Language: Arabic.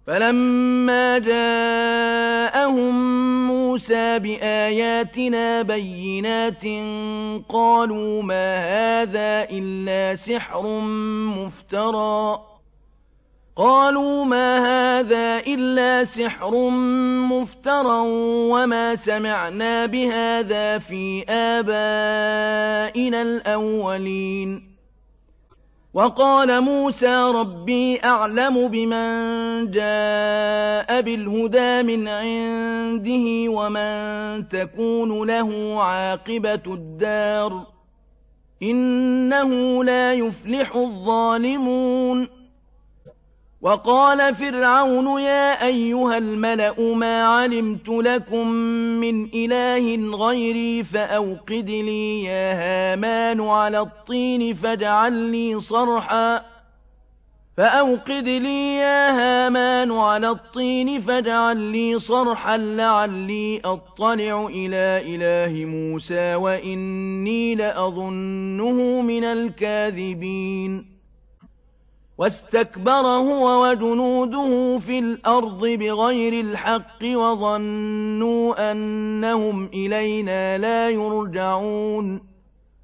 فَلَمَّا جَاءَهُم مُّوسَىٰ بِآيَاتِنَا بَيِّنَاتٍ قَالُوا مَا هَٰذَا إِلَّا سِحْرٌ مُّفْتَرًى وَمَا سَمِعْنَا بِهَٰذَا فِي آبَائِنَا الْأَوَّلِينَ وَقَالَ مُوسَىٰ رَبِّي أَعْلَمُ بِمَن جَاءَ بِالْهُدَىٰ مِنْ عِندِهِ وَمَن تَكُونُ لَهُ عَاقِبَةُ الدَّارِ ۖ إِنَّهُ لَا يُفْلِحُ الظَّالِمُونَ وَقَالَ فِرْعَوْنُ يَا أَيُّهَا الْمَلَأُ مَا عَلِمْتُ لَكُم مِّنْ إِلَٰهٍ غَيْرِي فَأَوْقِدْ لِي يَا هَامَانُ عَلَى الطِّينِ فاجْعَل لِّي صَرْحًا لَّعَلِّي أَطَّلِعُ إِلَىٰ إِلَٰهِ مُوسَىٰ وَإِنِّي لَأَظُنُّهُ مِنَ الْكَاذِبِينَ وَاسْتَكْبَرَ هُوَ وَجُنُودُهُ فِي الْأَرْضِ بِغَيْرِ الْحَقِّ وَظَنُّوا أَنَّهُمْ إِلَيْنَا لَا يُرْجَعُونَ